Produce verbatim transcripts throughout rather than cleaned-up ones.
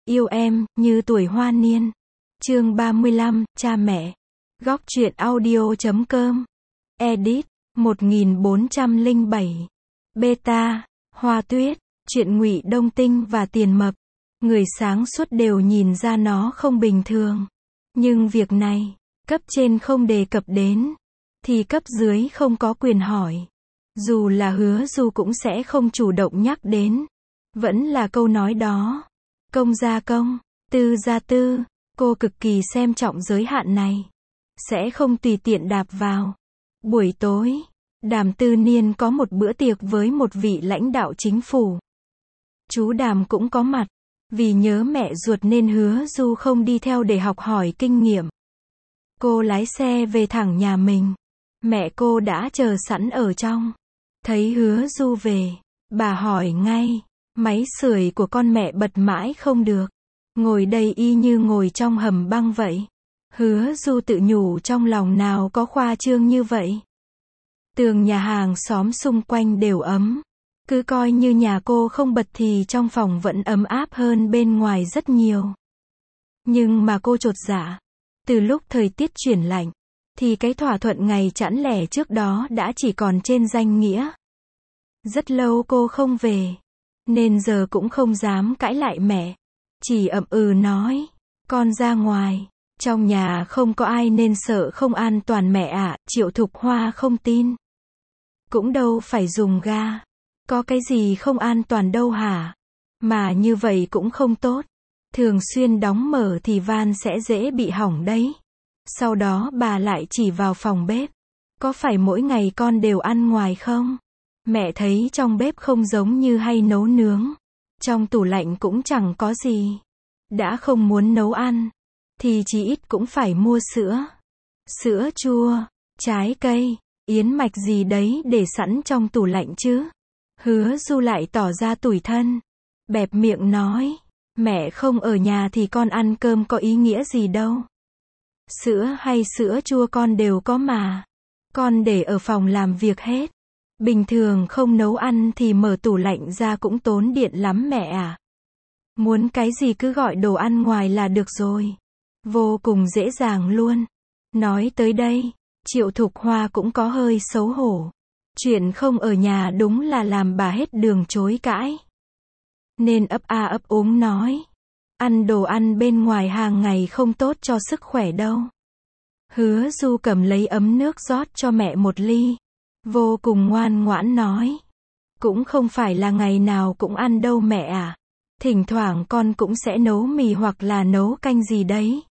Yêu em, như tuổi hoa niên. Chương ba mươi lăm, cha mẹ. Góc truyện audio chấm com. Edit, một nghìn bốn trăm lẻ bảy. Beta, Hoa Tuyết, chuyện Ngụy Đông Tinh và Tiền Mập. Người sáng suốt đều nhìn ra nó không bình thường. Nhưng việc này, cấp trên không đề cập đến, thì cấp dưới không có quyền hỏi. Dù là Hứa Du cũng sẽ không chủ động nhắc đến. Vẫn là câu nói đó. Công gia công, tư gia tư. Cô cực kỳ xem trọng giới hạn này. Sẽ không tùy tiện đạp vào. Buổi tối, Đàm Tư Niên có một bữa tiệc với một vị lãnh đạo chính phủ. Chú Đàm cũng có mặt. Vì nhớ mẹ ruột nên Hứa Du không đi theo để học hỏi kinh nghiệm. Cô lái xe về thẳng nhà mình. Mẹ cô đã chờ sẵn ở trong. Thấy Hứa Du về, bà hỏi ngay. Máy sưởi của con mẹ bật mãi không được. Ngồi đây y như ngồi trong hầm băng vậy. Hứa Du tự nhủ trong lòng nào có khoa trương như vậy. Tường nhà hàng xóm xung quanh đều ấm. Cứ coi như nhà cô không bật thì trong phòng vẫn ấm áp hơn bên ngoài rất nhiều. Nhưng mà cô chột dạ. Từ lúc thời tiết chuyển lạnh, thì cái thỏa thuận ngày chẵn lẻ trước đó đã chỉ còn trên danh nghĩa. Rất lâu cô không về, nên giờ cũng không dám cãi lại mẹ. Chỉ ậm ừ nói, con ra ngoài, trong nhà không có ai nên sợ không an toàn mẹ ạ. Triệu Thục Hoa không tin. Cũng đâu phải dùng ga. Có cái gì không an toàn đâu hả? Mà như vậy cũng không tốt. Thường xuyên đóng mở thì van sẽ dễ bị hỏng đấy. Sau đó bà lại chỉ vào phòng bếp. Có phải mỗi ngày con đều ăn ngoài không? Mẹ thấy trong bếp không giống như hay nấu nướng. Trong tủ lạnh cũng chẳng có gì. Đã không muốn nấu ăn, thì chí ít cũng phải mua sữa. Sữa chua, trái cây, yến mạch gì đấy để sẵn trong tủ lạnh chứ. Hứa Du lại tỏ ra tủi thân. Bẹp miệng nói, mẹ không ở nhà thì con ăn cơm có ý nghĩa gì đâu. Sữa hay sữa chua con đều có mà. Con để ở phòng làm việc hết. Bình thường không nấu ăn thì mở tủ lạnh ra cũng tốn điện lắm mẹ à. Muốn cái gì cứ gọi đồ ăn ngoài là được rồi. Vô cùng dễ dàng luôn. Nói tới đây, Triệu Thục Hoa cũng có hơi xấu hổ. Chuyện không ở nhà đúng là làm bà hết đường chối cãi. Nên ấp a ấp úng nói. Ăn đồ ăn bên ngoài hàng ngày không tốt cho sức khỏe đâu. Hứa Du cầm lấy ấm nước rót cho mẹ một ly. Vô cùng ngoan ngoãn nói. Cũng không phải là ngày nào cũng ăn đâu mẹ à. Thỉnh thoảng con cũng sẽ nấu mì hoặc là nấu canh gì đấy.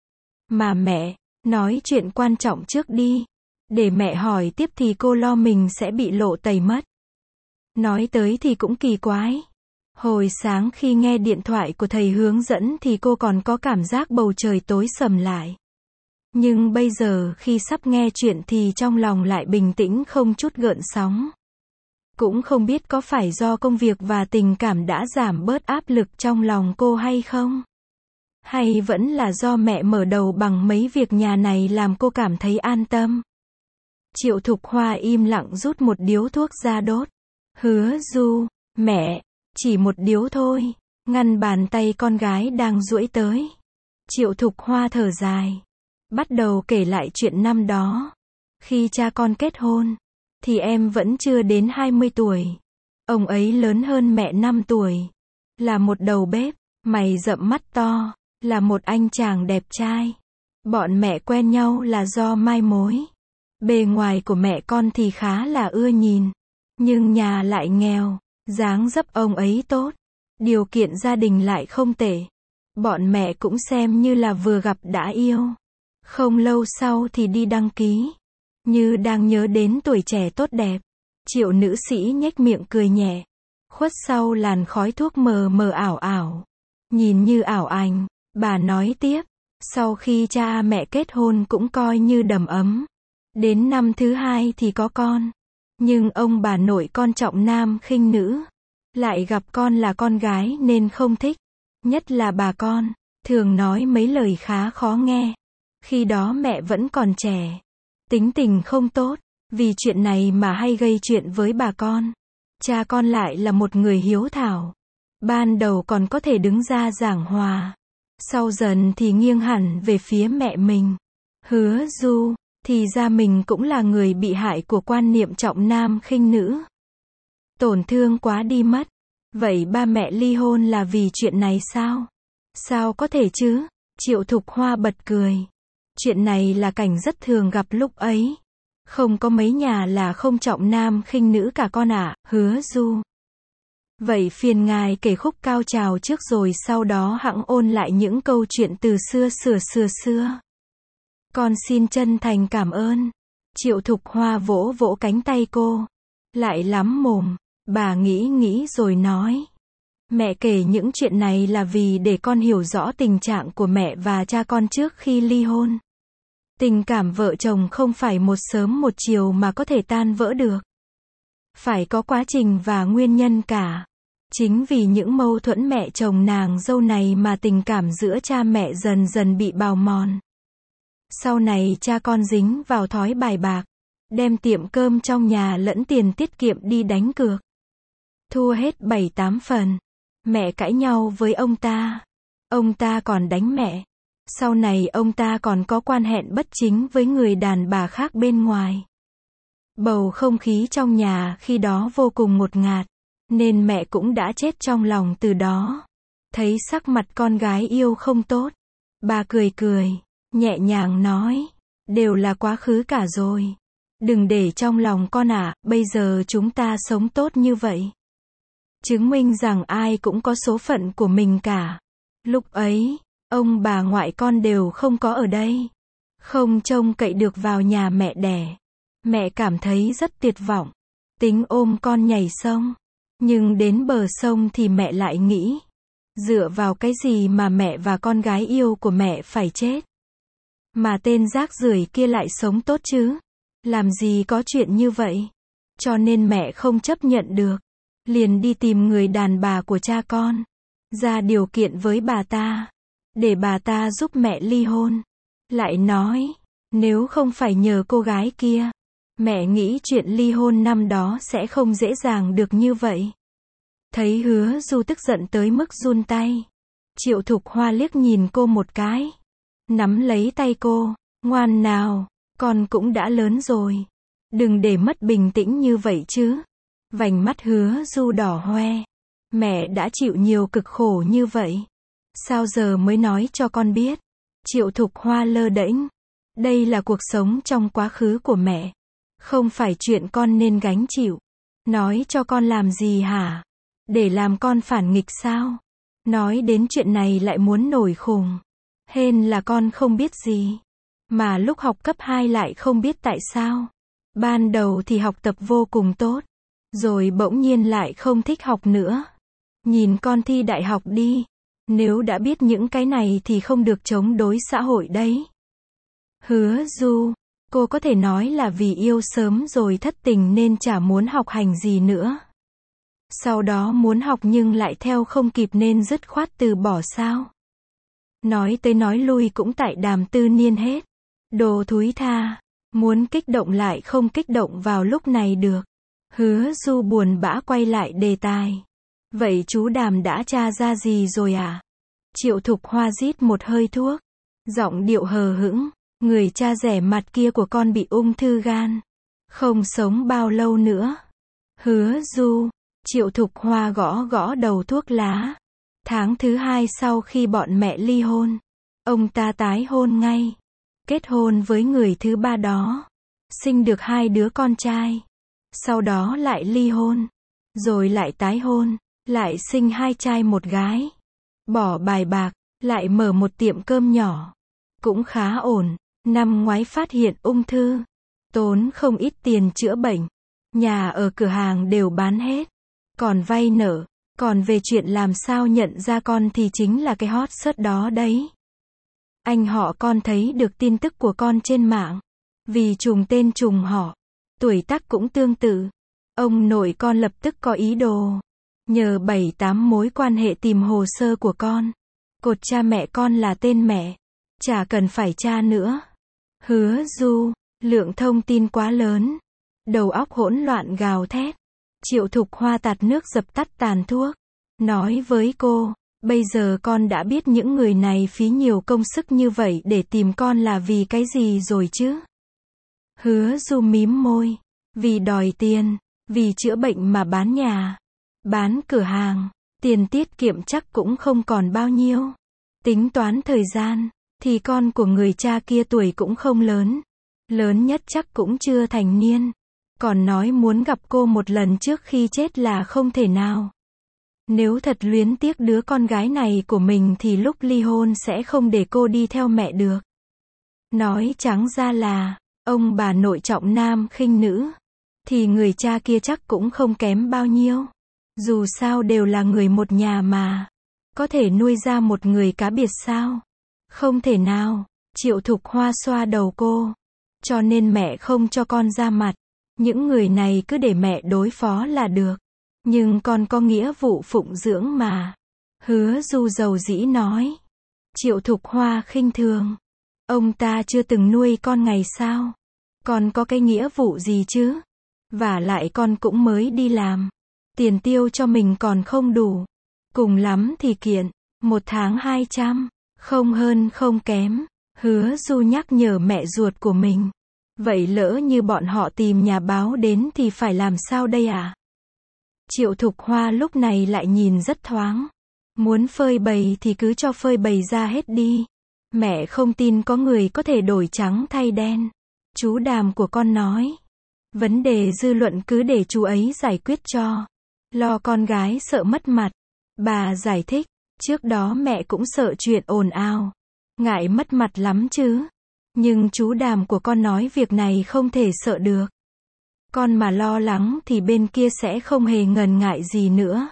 Mà mẹ, nói chuyện quan trọng trước đi. Để mẹ hỏi tiếp thì cô lo mình sẽ bị lộ tẩy mất. Nói tới thì cũng kỳ quái. Hồi sáng khi nghe điện thoại của thầy hướng dẫn thì cô còn có cảm giác bầu trời tối sầm lại. Nhưng bây giờ khi sắp nghe chuyện thì trong lòng lại bình tĩnh không chút gợn sóng. Cũng không biết có phải do công việc và tình cảm đã giảm bớt áp lực trong lòng cô hay không? Hay vẫn là do mẹ mở đầu bằng mấy việc nhà này làm cô cảm thấy an tâm? Triệu Thục Hoa im lặng rút một điếu thuốc ra đốt. Hứa Du, mẹ, chỉ một điếu thôi. Ngăn bàn tay con gái đang duỗi tới. Triệu Thục Hoa thở dài. Bắt đầu kể lại chuyện năm đó. Khi cha con kết hôn, thì em vẫn chưa đến hai mươi tuổi. Ông ấy lớn hơn mẹ năm tuổi. Là một đầu bếp, mày rậm mắt to. Là một anh chàng đẹp trai. Bọn mẹ quen nhau là do mai mối. Bề ngoài của mẹ con thì khá là ưa nhìn. Nhưng nhà lại nghèo. Dáng dấp ông ấy tốt. Điều kiện gia đình lại không tệ. Bọn mẹ cũng xem như là vừa gặp đã yêu. Không lâu sau thì đi đăng ký. Như đang nhớ đến tuổi trẻ tốt đẹp. Triệu nữ sĩ nhếch miệng cười nhẹ. Khuất sau làn khói thuốc mờ mờ ảo ảo. Nhìn như ảo ảnh. Bà nói tiếp. Sau khi cha mẹ kết hôn cũng coi như đầm ấm. Đến năm thứ hai thì có con. Nhưng ông bà nội con trọng nam khinh nữ. Lại gặp con là con gái nên không thích. Nhất là bà con. Thường nói mấy lời khá khó nghe. Khi đó mẹ vẫn còn trẻ. Tính tình không tốt. Vì chuyện này mà hay gây chuyện với bà con. Cha con lại là một người hiếu thảo. Ban đầu còn có thể đứng ra giảng hòa. Sau dần thì nghiêng hẳn về phía mẹ mình. Hứa Du, thì ra mình cũng là người bị hại của quan niệm trọng nam khinh nữ. Tổn thương quá đi mất. Vậy ba mẹ ly hôn là vì chuyện này sao? Sao có thể chứ? Triệu Thục Hoa bật cười. Chuyện này là cảnh rất thường gặp lúc ấy. Không có mấy nhà là không trọng nam khinh nữ cả con ạ, à, Hứa Du. Vậy phiền ngài kể khúc cao trào trước rồi sau đó hẵng ôn lại những câu chuyện từ xưa xưa xưa xưa. Con xin chân thành cảm ơn. Triệu Thục Hoa vỗ vỗ cánh tay cô. Lại lắm mồm. Bà nghĩ nghĩ rồi nói. Mẹ kể những chuyện này là vì để con hiểu rõ tình trạng của mẹ và cha con trước khi ly hôn. Tình cảm vợ chồng không phải một sớm một chiều mà có thể tan vỡ được. Phải có quá trình và nguyên nhân cả. Chính vì những mâu thuẫn mẹ chồng nàng dâu này mà tình cảm giữa cha mẹ dần dần bị bào mòn. Sau này cha con dính vào thói bài bạc, đem tiệm cơm trong nhà lẫn tiền tiết kiệm đi đánh cược. Thua hết bảy tám phần. Mẹ cãi nhau với ông ta. Ông ta còn đánh mẹ. Sau này ông ta còn có quan hệ bất chính với người đàn bà khác bên ngoài. Bầu không khí trong nhà khi đó vô cùng ngột ngạt, nên mẹ cũng đã chết trong lòng từ đó. Thấy sắc mặt con gái yêu không tốt, bà cười cười, nhẹ nhàng nói, đều là quá khứ cả rồi. Đừng để trong lòng con ạ, à, bây giờ chúng ta sống tốt như vậy. Chứng minh rằng ai cũng có số phận của mình cả. Lúc ấy, ông bà ngoại con đều không có ở đây. Không trông cậy được vào nhà mẹ đẻ. Mẹ cảm thấy rất tuyệt vọng. Tính ôm con nhảy sông. Nhưng đến bờ sông thì mẹ lại nghĩ. Dựa vào cái gì mà mẹ và con gái yêu của mẹ phải chết? Mà tên rác rưởi kia lại sống tốt chứ? Làm gì có chuyện như vậy? Cho nên mẹ không chấp nhận được. Liền đi tìm người đàn bà của cha con. Ra điều kiện với bà ta. Để bà ta giúp mẹ ly hôn. Lại nói, nếu không phải nhờ cô gái kia, mẹ nghĩ chuyện ly hôn năm đó sẽ không dễ dàng được như vậy. Thấy Hứa Du tức giận tới mức run tay. Triệu Thục Hoa liếc nhìn cô một cái. Nắm lấy tay cô, ngoan nào, con cũng đã lớn rồi. Đừng để mất bình tĩnh như vậy chứ. Vành mắt Hứa Du đỏ hoe. Mẹ đã chịu nhiều cực khổ như vậy. Sao giờ mới nói cho con biết? Triệu Thục Hoa lơ đễnh. Đây là cuộc sống trong quá khứ của mẹ. Không phải chuyện con nên gánh chịu. Nói cho con làm gì hả? Để làm con phản nghịch sao? Nói đến chuyện này lại muốn nổi khùng. Hên là con không biết gì. Mà lúc học cấp hai lại không biết tại sao. Ban đầu thì học tập vô cùng tốt. Rồi bỗng nhiên lại không thích học nữa. Nhìn con thi đại học đi. Nếu đã biết những cái này thì không được chống đối xã hội đấy. Hứa Du, cô có thể nói là vì yêu sớm rồi thất tình nên chả muốn học hành gì nữa. Sau đó muốn học nhưng lại theo không kịp nên dứt khoát từ bỏ sao? Nói tới nói lui cũng tại Đàm Tư Niên hết. Đồ thúi tha, muốn kích động lại không kích động vào lúc này được. Hứa Du buồn bã quay lại đề tài. Vậy chú Đàm đã tra ra gì rồi à? Triệu Thục Hoa rít một hơi thuốc. Giọng điệu hờ hững. Người cha rẻ mặt kia của con bị ung thư gan. Không sống bao lâu nữa. Hứa Du. Triệu Thục Hoa gõ gõ đầu thuốc lá. Tháng thứ hai sau khi bọn mẹ ly hôn. Ông ta tái hôn ngay. Kết hôn với người thứ ba đó. Sinh được hai đứa con trai. Sau đó lại ly hôn. Rồi lại tái hôn. Lại sinh hai trai một gái. Bỏ bài bạc. Lại mở một tiệm cơm nhỏ. Cũng khá ổn. Năm ngoái phát hiện ung thư. Tốn không ít tiền chữa bệnh. Nhà ở cửa hàng đều bán hết. Còn vay nợ. Còn về chuyện làm sao nhận ra con thì chính là cái hot search đó đấy. Anh họ con thấy được tin tức của con trên mạng. Vì trùng tên trùng họ. Tuổi tác cũng tương tự. Ông nội con lập tức có ý đồ. Nhờ bảy tám mối quan hệ tìm hồ sơ của con. Cột cha mẹ con là tên mẹ. Chả cần phải tra nữa. Hứa Du, lượng thông tin quá lớn. Đầu óc hỗn loạn gào thét. Triệu Thục Hoa tạt nước dập tắt tàn thuốc. nói với cô, bây giờ con đã biết những người này phí nhiều công sức như vậy để tìm con là vì cái gì rồi chứ? Hứa Du mím môi, vì đòi tiền, vì chữa bệnh mà bán nhà, bán cửa hàng, tiền tiết kiệm chắc cũng không còn bao nhiêu. Tính toán thời gian, thì con của người cha kia tuổi cũng không lớn, lớn nhất chắc cũng chưa thành niên, còn nói muốn gặp cô một lần trước khi chết là không thể nào. Nếu thật luyến tiếc đứa con gái này của mình thì lúc ly hôn sẽ không để cô đi theo mẹ được. Nói trắng ra là, ông bà nội trọng nam khinh nữ, thì người cha kia chắc cũng không kém bao nhiêu. Dù sao đều là người một nhà mà. Có thể nuôi ra một người cá biệt sao? Không thể nào. Triệu Thục Hoa xoa đầu cô. Cho nên mẹ không cho con ra mặt. Những người này cứ để mẹ đối phó là được. Nhưng con có nghĩa vụ phụng dưỡng mà. Hứa Du dầu dĩ nói. Triệu Thục Hoa khinh thường. Ông ta chưa từng nuôi con ngày sao? Con có cái nghĩa vụ gì chứ? Vả lại con cũng mới đi làm. Tiền tiêu cho mình còn không đủ. Cùng lắm thì kiện. Một tháng hai trăm. Không hơn không kém. Hứa Du nhắc nhở mẹ ruột của mình. Vậy lỡ như bọn họ tìm nhà báo đến thì phải làm sao đây à? Triệu Thục Hoa lúc này lại nhìn rất thoáng. Muốn phơi bày thì cứ cho phơi bày ra hết đi. Mẹ không tin có người có thể đổi trắng thay đen. Chú Đàm của con nói. Vấn đề dư luận cứ để chú ấy giải quyết cho. Lo con gái sợ mất mặt. Bà giải thích. Trước đó mẹ cũng sợ chuyện ồn ào. Ngại mất mặt lắm chứ. Nhưng chú Đàm của con nói việc này không thể sợ được. Con mà lo lắng thì bên kia sẽ không hề ngần ngại gì nữa.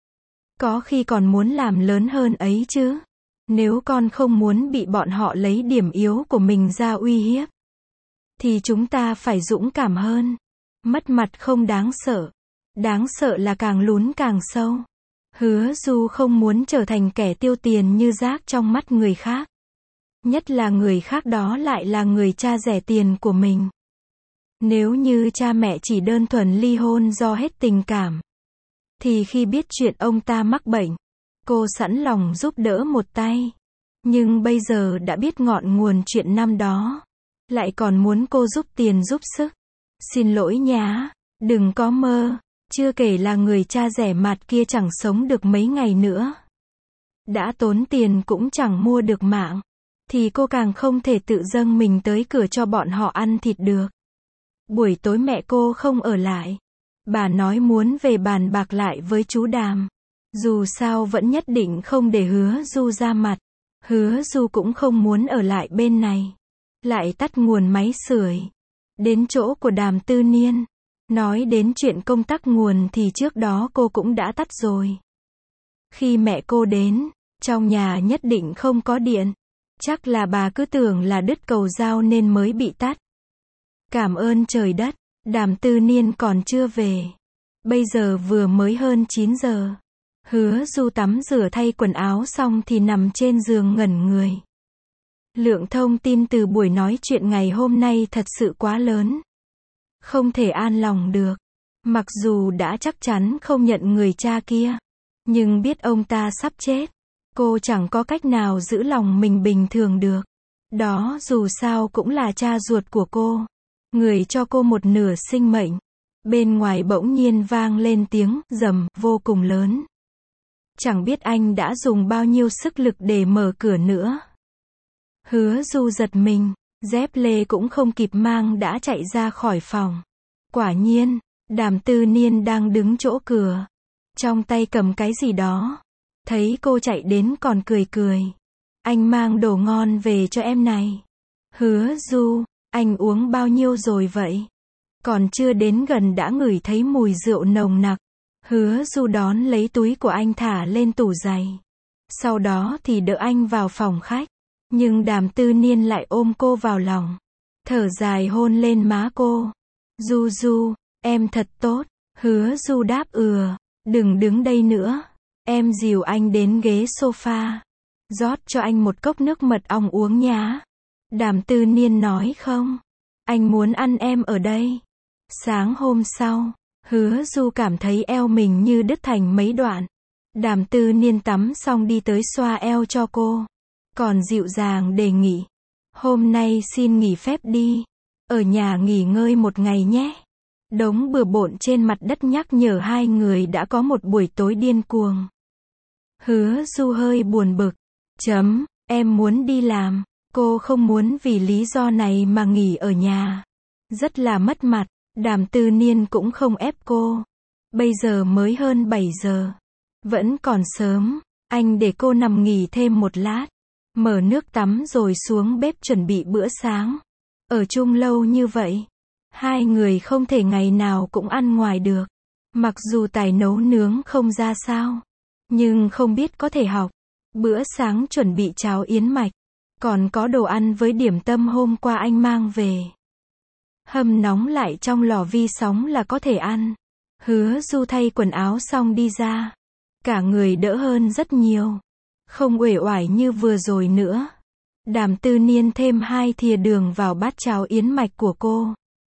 Có khi còn muốn làm lớn hơn ấy chứ. Nếu con không muốn bị bọn họ lấy điểm yếu của mình ra uy hiếp, thì chúng ta phải dũng cảm hơn. Mất mặt không đáng sợ. Đáng sợ là càng lún càng sâu. Hứa Du không muốn trở thành kẻ tiêu tiền như rác trong mắt người khác. Nhất là người khác đó lại là người cha rẻ tiền của mình. Nếu như cha mẹ chỉ đơn thuần ly hôn do hết tình cảm, thì khi biết chuyện ông ta mắc bệnh, cô sẵn lòng giúp đỡ một tay. Nhưng bây giờ đã biết ngọn nguồn chuyện năm đó, lại còn muốn cô giúp tiền giúp sức. Xin lỗi nhá, đừng có mơ. Chưa kể là người cha rẻ mạt kia chẳng sống được mấy ngày nữa. Đã tốn tiền cũng chẳng mua được mạng. Thì cô càng không thể tự dâng mình tới cửa cho bọn họ ăn thịt được. Buổi tối mẹ cô không ở lại. Bà nói muốn về bàn bạc lại với chú Đàm. Dù sao vẫn nhất định không để Hứa Du ra mặt. Hứa Du cũng không muốn ở lại bên này. Lại tắt nguồn máy sưởi. Đến chỗ của Đàm Tư Niên. Nói đến chuyện công tắc nguồn thì trước đó cô cũng đã tắt rồi. Khi mẹ cô đến, trong nhà nhất định không có điện. Chắc là bà cứ tưởng là đứt cầu dao nên mới bị tắt. Cảm ơn trời đất, Đàm Tư Niên còn chưa về. Bây giờ vừa mới hơn chín giờ. Hứa Du tắm rửa thay quần áo xong thì nằm trên giường ngẩn người. Lượng thông tin từ buổi nói chuyện ngày hôm nay thật sự quá lớn. Không thể an lòng được. Mặc dù đã chắc chắn không nhận người cha kia, nhưng biết ông ta sắp chết, cô chẳng có cách nào giữ lòng mình bình thường được. Đó dù sao cũng là cha ruột của cô, người cho cô một nửa sinh mệnh. Bên ngoài bỗng nhiên vang lên tiếng rầm vô cùng lớn. Chẳng biết anh đã dùng bao nhiêu sức lực để mở cửa nữa. Hứa Du giật mình, dép lê cũng không kịp mang đã chạy ra khỏi phòng. Quả nhiên, Đàm Tư Niên đang đứng chỗ cửa, trong tay cầm cái gì đó. Thấy cô chạy đến còn cười cười. Anh mang đồ ngon về cho em này. Hứa Du, anh uống bao nhiêu rồi vậy? Còn chưa đến gần đã ngửi thấy mùi rượu nồng nặc. Hứa Du đón lấy túi của anh thả lên tủ giày. Sau đó thì đỡ anh vào phòng khách. Nhưng Đàm Tư Niên lại ôm cô vào lòng. Thở dài hôn lên má cô. Du Du, em thật tốt. Hứa Du đáp ừa. Đừng đứng đây nữa. Em dìu anh đến ghế sofa. Rót cho anh một cốc nước mật ong uống nhá. Đàm Tư Niên nói không. Anh muốn ăn em ở đây. Sáng hôm sau, Hứa Du cảm thấy eo mình như đứt thành mấy đoạn. Đàm Tư Niên tắm xong đi tới xoa eo cho cô. Còn dịu dàng đề nghị. Hôm nay xin nghỉ phép đi. Ở nhà nghỉ ngơi một ngày nhé. Đống bừa bộn trên mặt đất nhắc nhở hai người đã có một buổi tối điên cuồng. Hứa Du hơi buồn bực. Chấm, em muốn đi làm. Cô không muốn vì lý do này mà nghỉ ở nhà. Rất là mất mặt. Đàm Tư Niên cũng không ép cô. Bây giờ mới hơn bảy giờ. Vẫn còn sớm. Anh để cô nằm nghỉ thêm một lát. Mở nước tắm rồi xuống bếp chuẩn bị bữa sáng. Ở chung lâu như vậy. Hai người không thể ngày nào cũng ăn ngoài được. Mặc dù tài nấu nướng không ra sao. Nhưng không biết có thể học. Bữa sáng chuẩn bị cháo yến mạch. Còn có đồ ăn với điểm tâm hôm qua anh mang về. Hâm nóng lại trong lò vi sóng là có thể ăn. Hứa Du thay quần áo xong đi ra. Cả người đỡ hơn rất nhiều. Không uể oải như vừa rồi nữa. Đàm Tư Niên thêm hai thìa đường vào bát cháo yến mạch của cô.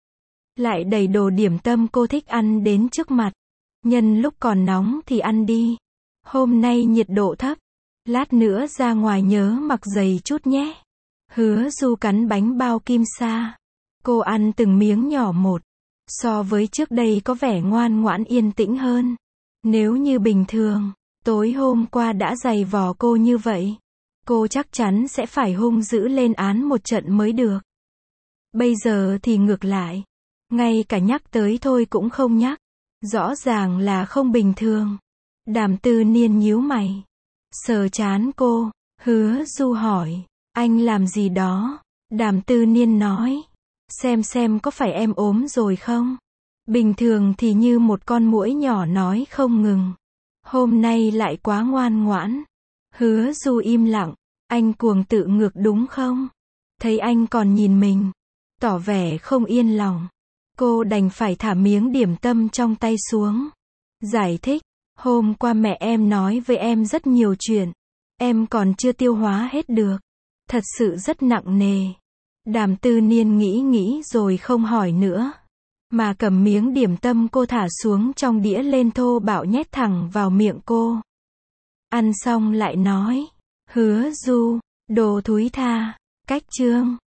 Lại đầy đồ điểm tâm cô thích ăn đến trước mặt. Nhân lúc còn nóng thì ăn đi. Hôm nay nhiệt độ thấp. Lát nữa ra ngoài nhớ mặc giày chút nhé. Hứa Du cắn bánh bao kim sa. Cô ăn từng miếng nhỏ một. So với trước đây có vẻ ngoan ngoãn yên tĩnh hơn. Nếu như bình thường, tối hôm qua đã giày vò cô như vậy, cô chắc chắn sẽ phải hung dữ lên án một trận mới được. Bây giờ thì ngược lại. Ngay cả nhắc tới thôi cũng không nhắc. Rõ ràng là không bình thường. Đàm Tư Niên nhíu mày. Sờ trán cô. Hứa Du hỏi. Anh làm gì đó? Đàm Tư Niên nói. Xem xem có phải em ốm rồi không? Bình thường thì như một con muỗi nhỏ nói không ngừng. Hôm nay lại quá ngoan ngoãn. Hứa Du im lặng. Anh cuồng tự ngược đúng không? Thấy anh còn nhìn mình. Tỏ vẻ không yên lòng. Cô đành phải thả miếng điểm tâm trong tay xuống. Giải thích. Hôm qua mẹ em nói với em rất nhiều chuyện. Em còn chưa tiêu hóa hết được. Thật sự rất nặng nề. Đàm Tư Niên nghĩ nghĩ rồi không hỏi nữa. Mà cầm miếng điểm tâm cô thả xuống trong đĩa lên thô bạo nhét thẳng vào miệng cô. Ăn xong lại nói. Hứa Du, đồ thúi tha. Cách chương.